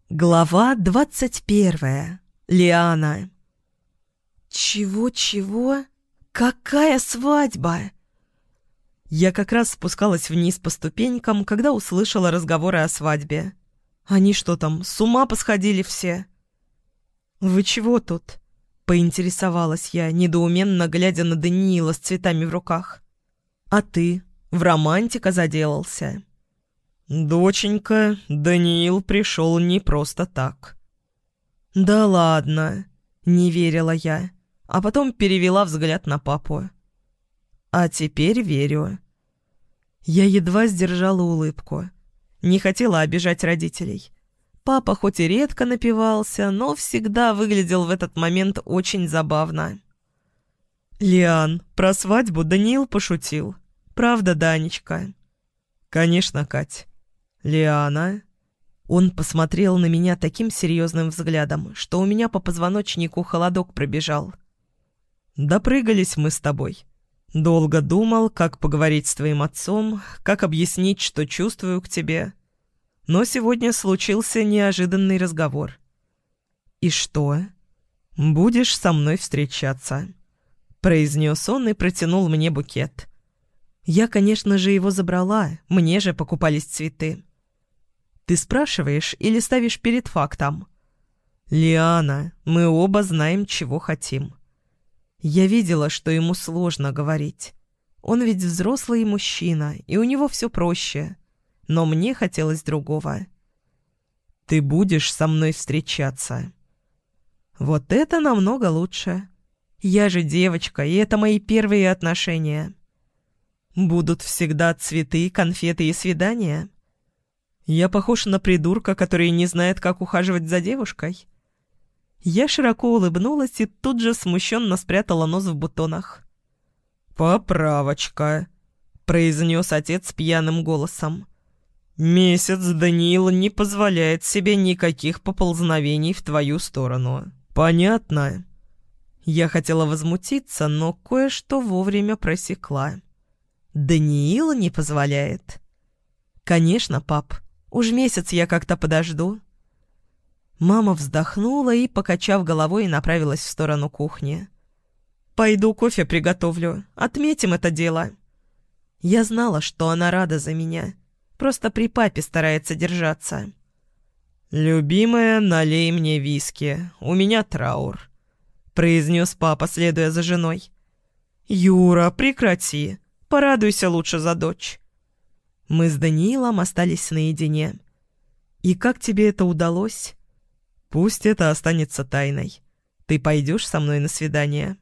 Глава 21. Лиана. Чего? Какая свадьба? Я как раз спускалась вниз по ступенькам, когда услышала разговоры о свадьбе. Они что там, с ума посходили все? «Вы чего тут?» — поинтересовалась я, недоуменно глядя на Даниила с цветами в руках. «А ты? В романтика заделался?» «Доченька, Даниил пришел не просто так». «Да ладно», — не верила я, а потом перевела взгляд на папу. «А теперь верю». Я едва сдержала улыбку. Не хотела обижать родителей. Папа хоть и редко напивался, но всегда выглядел в этот момент очень забавно. «Лиан, про свадьбу Даниил пошутил. Правда, Данечка?» «Конечно, Кать». «Лиана?» Он посмотрел на меня таким серьезным взглядом, что у меня по позвоночнику холодок пробежал. «Допрыгались мы с тобой. Долго думал, как поговорить с твоим отцом, как объяснить, что чувствую к тебе. Но сегодня случился неожиданный разговор». «И что?» «Будешь со мной встречаться», — произнес он и протянул мне букет. Я, конечно же, его забрала, мне же покупались цветы. «Ты спрашиваешь или ставишь перед фактом?» «Лиана, мы оба знаем, чего хотим». Я видела, что ему сложно говорить. Он ведь взрослый мужчина, и у него все проще. Но мне хотелось другого. «Ты будешь со мной встречаться». «Вот это намного лучше. Я же девочка, и это мои первые отношения». «Будут всегда цветы, конфеты и свидания?» «Я похож на придурка, который не знает, как ухаживать за девушкой?» Я широко улыбнулась и тут же смущенно спрятала нос в бутонах. «Поправочка», — произнес отец пьяным голосом. «Месяц Даниил не позволяет себе никаких поползновений в твою сторону. Понятно?» Я хотела возмутиться, но кое-что вовремя просекла. «Даниил не позволяет?» «Конечно, пап. Уж месяц я как-то подожду». Мама вздохнула и, покачав головой, направилась в сторону кухни. «Пойду кофе приготовлю. Отметим это дело». Я знала, что она рада за меня. Просто при папе старается держаться. «Любимая, налей мне виски. У меня траур», — произнес папа, следуя за женой. «Юра, прекрати. Порадуйся лучше за дочь». Мы с Даниилом остались наедине. «И как тебе это удалось?» «Пусть это останется тайной. Ты пойдешь со мной на свидание?»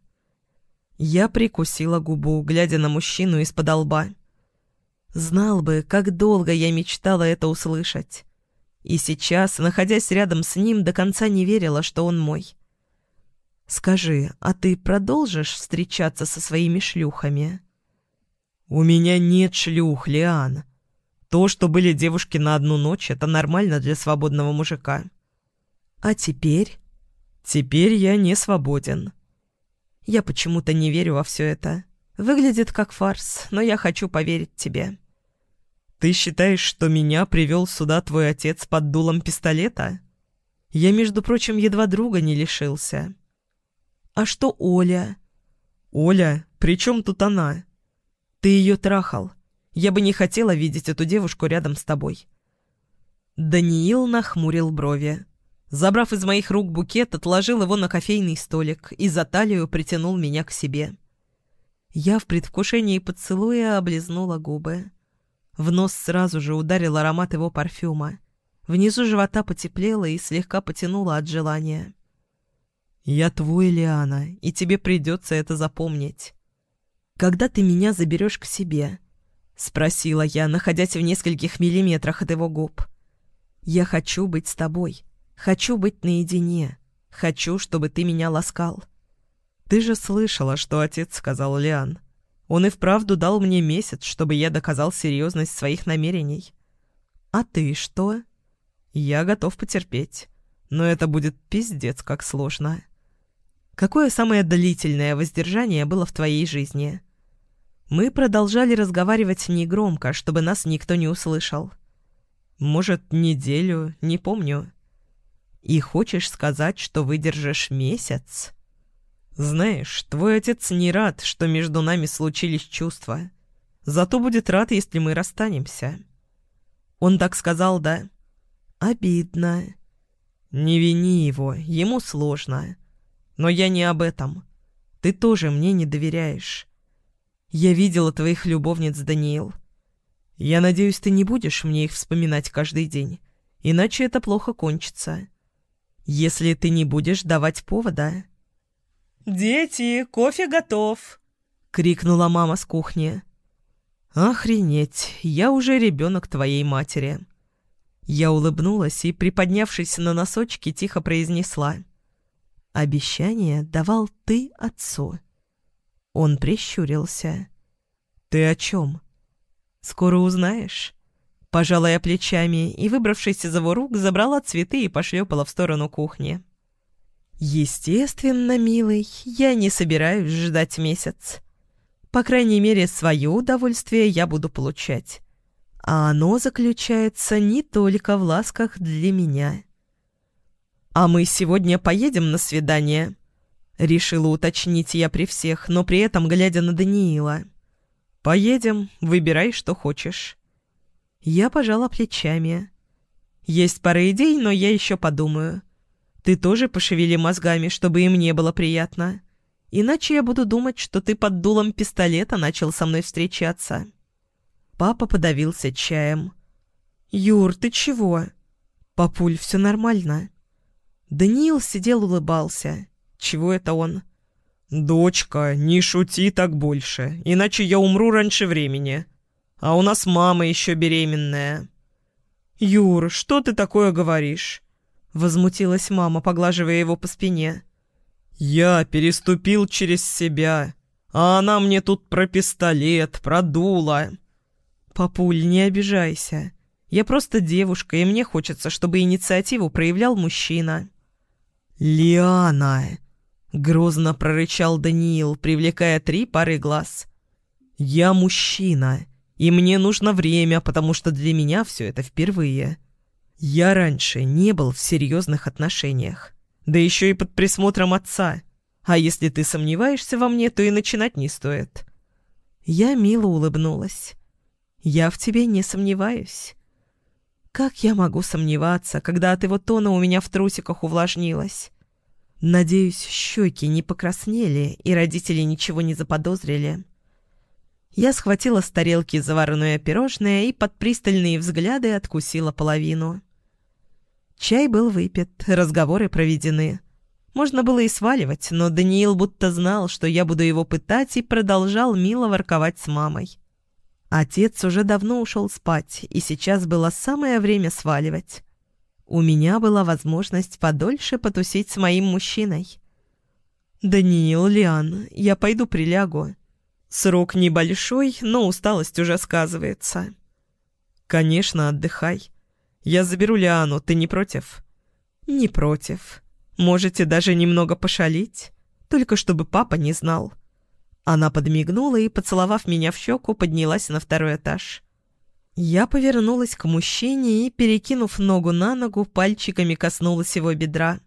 Я прикусила губу, глядя на мужчину из-под лба. Знал бы, как долго я мечтала это услышать. И сейчас, находясь рядом с ним, до конца не верила, что он мой. «Скажи, а ты продолжишь встречаться со своими шлюхами?» «У меня нет шлюх, Лиан. То, что были девушки на одну ночь, это нормально для свободного мужика». «А теперь?» «Теперь я не свободен». Я почему-то не верю во все это. Выглядит как фарс, но я хочу поверить тебе. «Ты считаешь, что меня привел сюда твой отец под дулом пистолета? Я, между прочим, едва друга не лишился». «А что Оля?» «Оля? При чем тут она?» «Ты ее трахал. Я бы не хотела видеть эту девушку рядом с тобой». Даниил нахмурил брови. Забрав из моих рук букет, отложил его на кофейный столик и за талию притянул меня к себе. Я в предвкушении поцелуя облизнула губы. В нос сразу же ударил аромат его парфюма. Внизу живота потеплело и слегка потянуло от желания. «Я твой, Лиана, и тебе придется это запомнить». «Когда ты меня заберешь к себе?» — спросила я, находясь в нескольких миллиметрах от его губ. «Я хочу быть с тобой. Хочу быть наедине. Хочу, чтобы ты меня ласкал». «Ты же слышала, что отец сказал, Лиан. Он и вправду дал мне месяц, чтобы я доказал серьезность своих намерений». «А ты что?» «Я готов потерпеть. Но это будет пиздец как сложно». «Какое самое длительное воздержание было в твоей жизни?» Мы продолжали разговаривать негромко, чтобы нас никто не услышал. «Может, неделю, не помню». И хочешь сказать, что выдержишь месяц? Знаешь, твой отец не рад, что между нами случились чувства. Зато будет рад, если мы расстанемся. Он так сказал, да? Обидно. Не вини его, ему сложно. Но я не об этом. Ты тоже мне не доверяешь. Я видела твоих любовниц, Даниил. Я надеюсь, ты не будешь мне их вспоминать каждый день, иначе это плохо кончится. Если ты не будешь давать повода... «Дети, кофе готов!» — крикнула мама с кухни. «Охренеть, я уже ребенок твоей матери». Я улыбнулась и, приподнявшись на носочки, тихо произнесла: «Обещание давал ты отцу». Он прищурился. «Ты о чем?» «Скоро узнаешь». Пожала я плечами и, выбравшись из его рук, забрала цветы и пошлепала в сторону кухни. «Естественно, милый, я не собираюсь ждать месяц. По крайней мере, свое удовольствие я буду получать. А оно заключается не только в ласках для меня». «А мы сегодня поедем на свидание?» Решила уточнить я при всех, но при этом глядя на Даниила. «Поедем, выбирай, что хочешь». Я пожала плечами. «Есть пара идей, но я еще подумаю. Ты тоже пошевели мозгами, чтобы им не было приятно. Иначе я буду думать, что ты под дулом пистолета начал со мной встречаться». Папа подавился чаем. «Юр, ты чего?» «Папуль, все нормально». Даниил сидел, улыбался. Чего это он? «Дочка, не шути так больше, иначе я умру раньше времени. А у нас мама еще беременная». «Юр, что ты такое говоришь?» Возмутилась мама, поглаживая его по спине. «Я переступил через себя, а она мне тут про пистолет, про дуло». «Папуль, не обижайся. Я просто девушка, и мне хочется, чтобы инициативу проявлял мужчина». «Лиана!» — грозно прорычал Даниил, привлекая 3 пары глаз. «Я мужчина, и мне нужно время, потому что для меня все это впервые. Я раньше не был в серьезных отношениях, да еще и под присмотром отца. А если ты сомневаешься во мне, то и начинать не стоит». Я мило улыбнулась. «Я в тебе не сомневаюсь». Как я могу сомневаться, когда от его тона у меня в трусиках увлажнилось? Надеюсь, щеки не покраснели, и родители ничего не заподозрили. Я схватила с тарелки заварное пирожное и под пристальные взгляды откусила половину. Чай был выпит, разговоры проведены. Можно было и сваливать, но Даниил будто знал, что я буду его пытать, и продолжал мило ворковать с мамой. Отец уже давно ушел спать, и сейчас было самое время сваливать. У меня была возможность подольше потусить с моим мужчиной. «Даниил, Лиан, я пойду прилягу. Срок небольшой, но усталость уже сказывается». «Конечно, отдыхай. Я заберу Лиану, ты не против?» «Не против. Можете даже немного пошалить, только чтобы папа не знал». Она подмигнула и, поцеловав меня в щеку, поднялась на 2-й этаж. Я повернулась к мужчине и, перекинув ногу на ногу, пальчиками коснулась его бедра.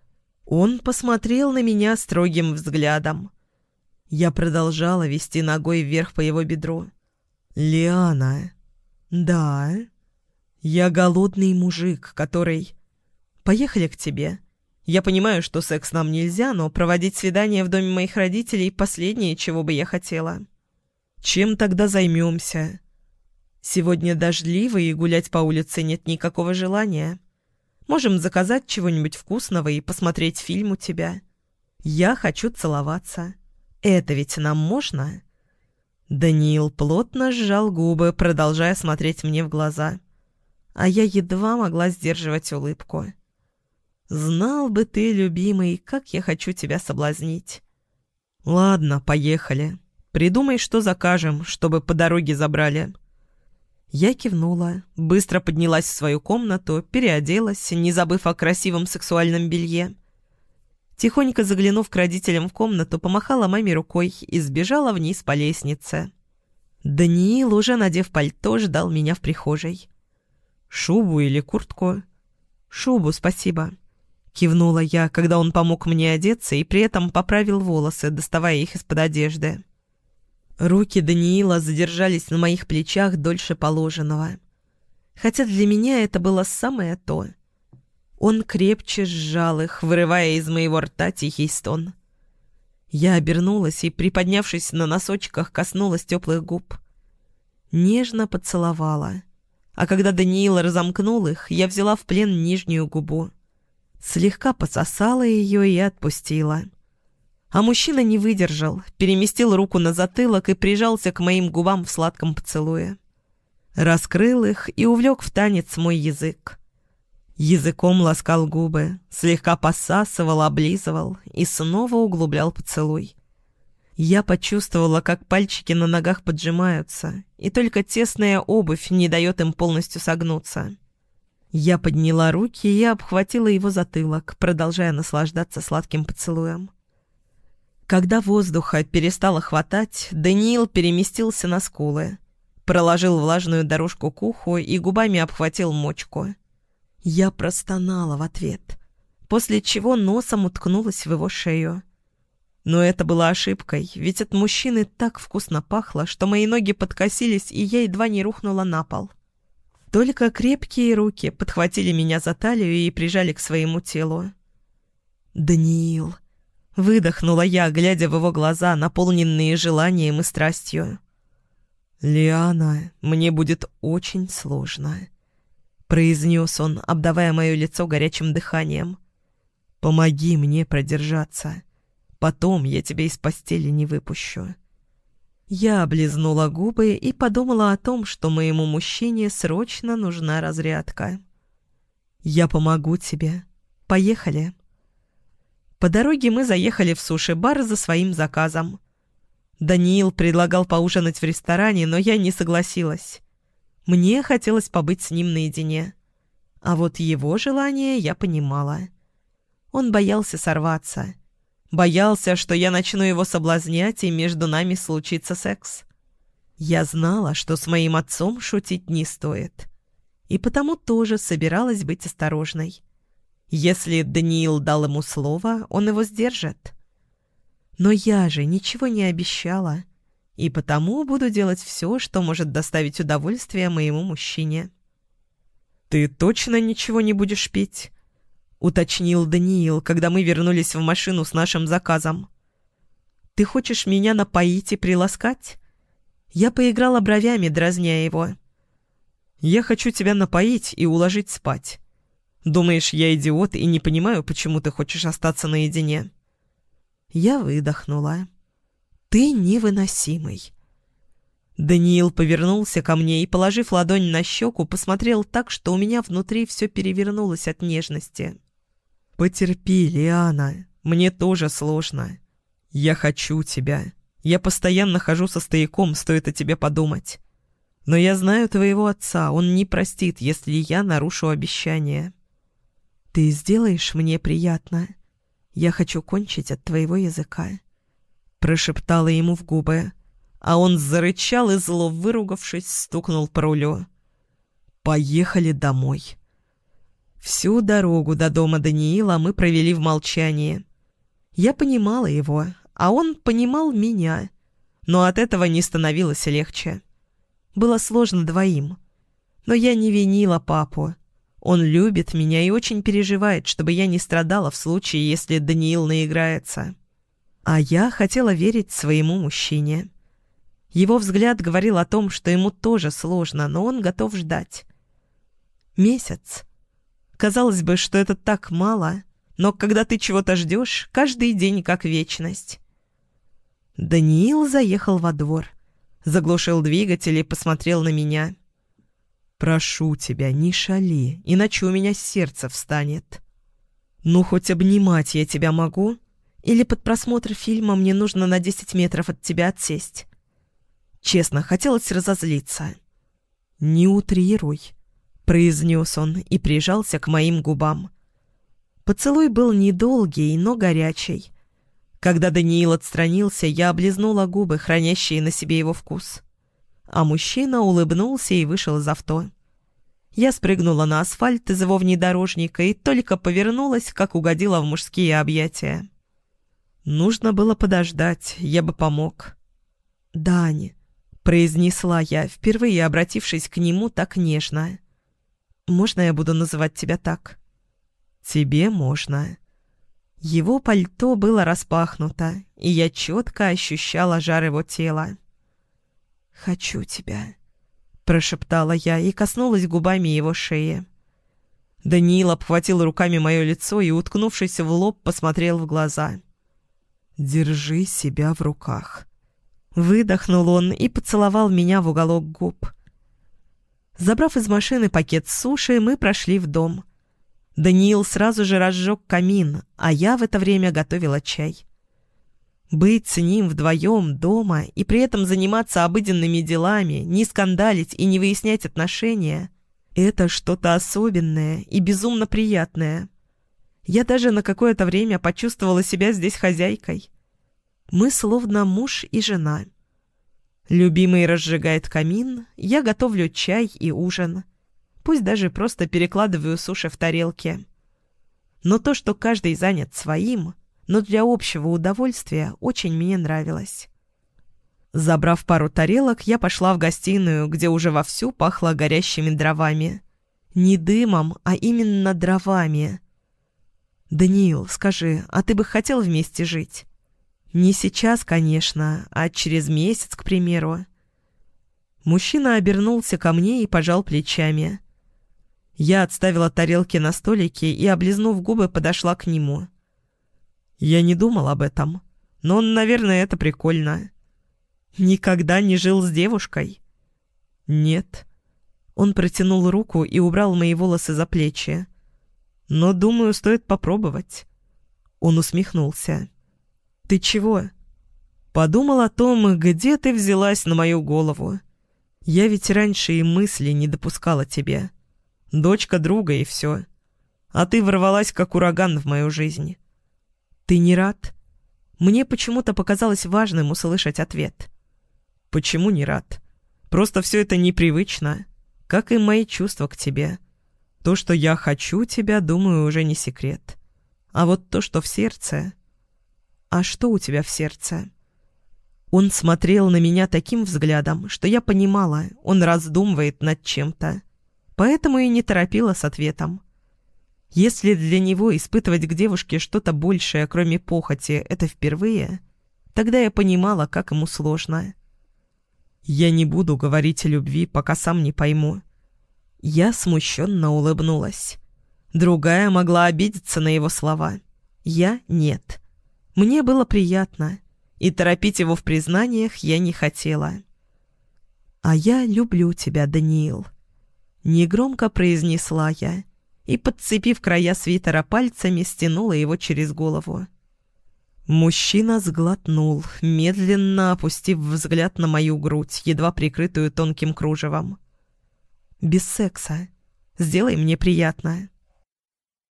Он посмотрел на меня строгим взглядом. Я продолжала вести ногой вверх по его бедру. «Лиана». «Да». «Я голодный мужик, который...» «Поехали к тебе. Я понимаю, что секс нам нельзя, но проводить свидание в доме моих родителей — последнее, чего бы я хотела. Чем тогда займемся? Сегодня дождливо, и гулять по улице нет никакого желания. Можем заказать чего-нибудь вкусного и посмотреть фильм у тебя. Я хочу целоваться. Это ведь нам можно?» Даниил плотно сжал губы, продолжая смотреть мне в глаза. А я едва могла сдерживать улыбку. «Знал бы ты, любимый, как я хочу тебя соблазнить». «Ладно, поехали. Придумай, что закажем, чтобы по дороге забрали». Я кивнула, быстро поднялась в свою комнату, переоделась, не забыв о красивом сексуальном белье. Тихонько заглянув к родителям в комнату, помахала маме рукой и сбежала вниз по лестнице. Даниил, уже надев пальто, ждал меня в прихожей. «Шубу или куртку?» «Шубу, спасибо». — кивнула я, когда он помог мне одеться и при этом поправил волосы, доставая их из-под одежды. Руки Даниила задержались на моих плечах дольше положенного. Хотя для меня это было самое то. Он крепче сжал их, вырывая из моего рта тихий стон. Я обернулась и, приподнявшись на носочках, коснулась теплых губ. Нежно поцеловала. А когда Даниил разомкнул их, я взяла в плен нижнюю губу. Слегка пососала ее и отпустила. А мужчина не выдержал, переместил руку на затылок и прижался к моим губам в сладком поцелуе. Раскрыл их и увлек в танец мой язык. Языком ласкал губы, слегка посасывал, облизывал и снова углублял поцелуй. Я почувствовала, как пальчики на ногах поджимаются, и только тесная обувь не дает им полностью согнуться. Я подняла руки и обхватила его затылок, продолжая наслаждаться сладким поцелуем. Когда воздуха перестало хватать, Даниил переместился на скулы, проложил влажную дорожку к уху и губами обхватил мочку. Я простонала в ответ, после чего носом уткнулась в его шею. Но это была ошибкой, ведь от мужчины так вкусно пахло, что мои ноги подкосились, и я едва не рухнула на пол. Только крепкие руки подхватили меня за талию и прижали к своему телу. «Даниил!» — выдохнула я, глядя в его глаза, наполненные желанием и страстью. «Лиана, мне будет очень сложно», — произнес он, обдавая мое лицо горячим дыханием. «Помоги мне продержаться. Потом я тебя из постели не выпущу». Я облизнула губы и подумала о том, что моему мужчине срочно нужна разрядка. «Я помогу тебе. Поехали». По дороге мы заехали в суши-бар за своим заказом. Даниил предлагал поужинать в ресторане, но я не согласилась. Мне хотелось побыть с ним наедине. А вот его желание я понимала. Он боялся сорваться. Боялся, что я начну его соблазнять, и между нами случится секс. Я знала, что с моим отцом шутить не стоит. И потому тоже собиралась быть осторожной. Если Даниил дал ему слово, он его сдержит. Но я же ничего не обещала, и потому буду делать все, что может доставить удовольствие моему мужчине. «Ты точно ничего не будешь пить?» — уточнил Даниил, когда мы вернулись в машину с нашим заказом. «Ты хочешь меня напоить и приласкать?» Я поиграла бровями, дразня его. «Я хочу тебя напоить и уложить спать. Думаешь, я идиот и не понимаю, почему ты хочешь остаться наедине?» Я выдохнула. «Ты невыносимый». Даниил повернулся ко мне и, положив ладонь на щеку, посмотрел так, что у меня внутри все перевернулось от нежности. «Потерпи, Лиана, мне тоже сложно. Я хочу тебя. Я постоянно хожу со стояком, стоит о тебе подумать. Но я знаю твоего отца, он не простит, если я нарушу обещание. Ты сделаешь мне приятно? Я хочу кончить от твоего языка», — прошептала ему в губы, а он зарычал и, зло выругавшись, стукнул по рулю. «Поехали домой». Всю дорогу до дома Даниила мы провели в молчании. Я понимала его, а он понимал меня, но от этого не становилось легче. Было сложно двоим, но я не винила папу. Он любит меня и очень переживает, чтобы я не страдала в случае, если Даниил наиграется. А я хотела верить своему мужчине. Его взгляд говорил о том, что ему тоже сложно, но он готов ждать. Месяц. Казалось бы, что это так мало, но когда ты чего-то ждешь, каждый день как вечность. Даниил заехал во двор, заглушил двигатель и посмотрел на меня. «Прошу тебя, не шали, иначе у меня сердце встанет. Ну, хоть обнимать я тебя могу? Или под просмотр фильма мне нужно на 10 метров от тебя отсесть?» Честно, хотелось разозлиться. «Не утрируй», — произнес он и прижался к моим губам. Поцелуй был недолгий, но горячий. Когда Даниил отстранился, я облизнула губы, хранящие на себе его вкус. А мужчина улыбнулся и вышел из авто. Я спрыгнула на асфальт из его внедорожника и только повернулась, как угодила в мужские объятия. Нужно было подождать, я бы помог. «Дань», — произнесла я, впервые обратившись к нему так нежно. «Можно я буду называть тебя так?» «Тебе можно». Его пальто было распахнуто, и я четко ощущала жар его тела. «Хочу тебя», — прошептала я и коснулась губами его шеи. Даниил обхватил руками мое лицо и, уткнувшись в лоб, посмотрел в глаза. «Держи себя в руках». Выдохнул он и поцеловал меня в уголок губ. Забрав из машины пакет суши, мы прошли в дом. Даниил сразу же разжег камин, а я в это время готовила чай. Быть с ним вдвоем дома и при этом заниматься обыденными делами, не скандалить и не выяснять отношения — это что-то особенное и безумно приятное. Я даже на какое-то время почувствовала себя здесь хозяйкой. Мы словно муж и жена. Любимый разжигает камин, я готовлю чай и ужин. Пусть даже просто перекладываю суши в тарелки. Но то, что каждый занят своим, но для общего удовольствия, очень мне нравилось. Забрав пару тарелок, я пошла в гостиную, где уже вовсю пахло горящими дровами. Не дымом, а именно дровами. «Даниил, скажи, а ты бы хотел вместе жить? Не сейчас, конечно, а через месяц, к примеру». Мужчина обернулся ко мне и пожал плечами. Я отставила тарелки на столике и, облизнув губы, подошла к нему. Я не думал об этом, но, наверное, это прикольно. Никогда не жил с девушкой? Нет. Он протянул руку и убрал мои волосы за плечи. Но, думаю, стоит попробовать. Он усмехнулся. Ты чего? Подумал о том, где ты взялась на мою голову. Я ведь раньше и мысли не допускала тебе. Дочка друга и все. А ты ворвалась, как ураган, в мою жизнь. Ты не рад? Мне почему-то показалось важным услышать ответ. Почему не рад? Просто все это непривычно, как и мои чувства к тебе. То, что я хочу тебя, думаю, уже не секрет. А вот то, что в сердце... А что у тебя в сердце? Он смотрел на меня таким взглядом, что я понимала, он раздумывает над чем-то. Поэтому и не торопила с ответом. Если для него испытывать к девушке что-то большее, кроме похоти, это впервые, тогда я понимала, как ему сложно. Я не буду говорить о любви, пока сам не пойму. Я смущенно улыбнулась. Другая могла обидеться на его слова. Я — нет. Мне было приятно, и торопить его в признаниях я не хотела. «А я люблю тебя, Даниил», — негромко произнесла я и, подцепив края свитера пальцами, стянула его через голову. Мужчина сглотнул, медленно опустив взгляд на мою грудь, едва прикрытую тонким кружевом. «Без секса. Сделай мне приятно».